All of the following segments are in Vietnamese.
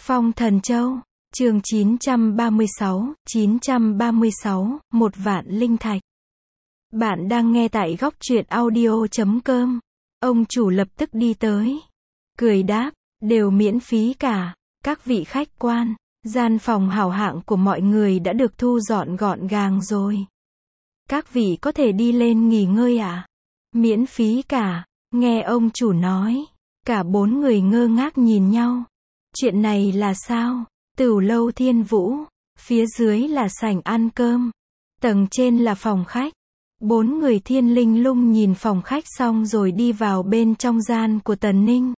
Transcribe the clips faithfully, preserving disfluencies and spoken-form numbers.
Phong Thần Châu, chương chín trăm ba mươi sáu, chín trăm ba mươi sáu, một vạn linh thạch. Bạn đang nghe tại góc truyện audio chấm com. Ông chủ lập tức đi tới. Cười đáp, đều miễn phí cả. Các vị khách quan, gian phòng hảo hạng của mọi người đã được thu dọn gọn gàng rồi. Các vị có thể đi lên nghỉ ngơi ạ. À? Miễn phí cả, nghe ông chủ nói. Cả bốn người ngơ ngác nhìn nhau. Chuyện này là sao? Tửu lâu Thiên Vũ, phía dưới là sảnh ăn cơm, tầng trên là phòng khách. Bốn người Thiên Linh Lung nhìn phòng khách xong rồi đi vào bên trong gian của Tần Ninh.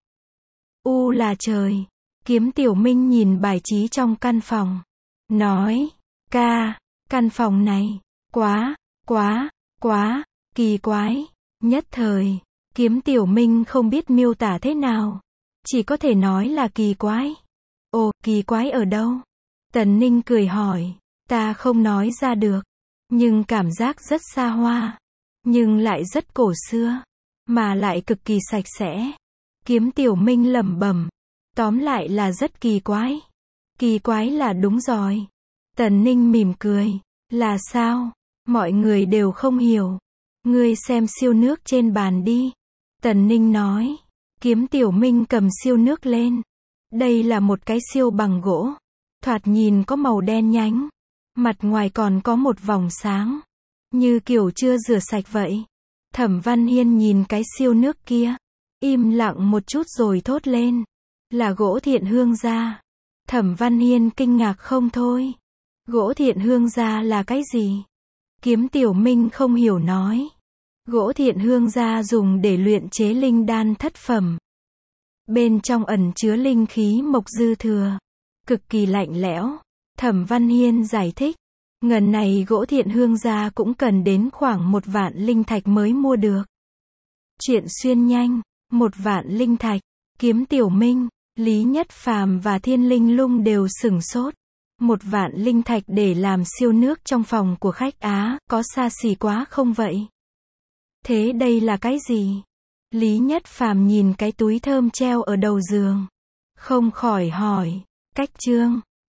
U là trời, Kiếm Tiểu Minh nhìn bài trí trong căn phòng, nói, ca, căn phòng này, quá, quá, quá, kỳ quái. Nhất thời, Kiếm Tiểu Minh không biết miêu tả thế nào, chỉ có thể nói là kỳ quái. Ồ, kỳ quái ở đâu? Tần Ninh cười hỏi, ta không nói ra được, nhưng cảm giác rất xa hoa, nhưng lại rất cổ xưa, mà lại cực kỳ sạch sẽ. Kiếm Tiểu Minh lẩm bẩm, tóm lại là rất kỳ quái. Kỳ quái là đúng rồi. Tần Ninh mỉm cười, là sao? Mọi người đều không hiểu. Ngươi xem siêu nước trên bàn đi. Tần Ninh nói. Kiếm Tiểu Minh cầm siêu nước lên. Đây là một cái siêu bằng gỗ, thoạt nhìn có màu đen nhánh, mặt ngoài còn có một vòng sáng, như kiểu chưa rửa sạch vậy. Thẩm Văn Hiên nhìn cái siêu nước kia, im lặng một chút rồi thốt lên, là gỗ Thiện Hương gia. Thẩm Văn Hiên kinh ngạc không thôi. Gỗ Thiện Hương gia là cái gì? Kiếm Tiểu Minh không hiểu nói. Gỗ Thiện Hương gia dùng để luyện chế linh đan thất phẩm. Bên trong ẩn chứa linh khí mộc dư thừa, cực kỳ lạnh lẽo. Thẩm Văn Hiên giải thích, ngần này gỗ Thiện Hương gia cũng cần đến khoảng một vạn linh thạch mới mua được. Chuyện xuyên nhanh, một vạn linh thạch. Kiếm Tiểu Minh, Lý Nhất Phàm và Thiên Linh Lung đều sửng sốt. Một vạn linh thạch để làm siêu nước trong phòng của khách Á, có xa xỉ quá không vậy? Thế đây là cái gì? Lý Nhất Phàm nhìn cái túi thơm treo ở đầu giường, không khỏi hỏi, cách chương.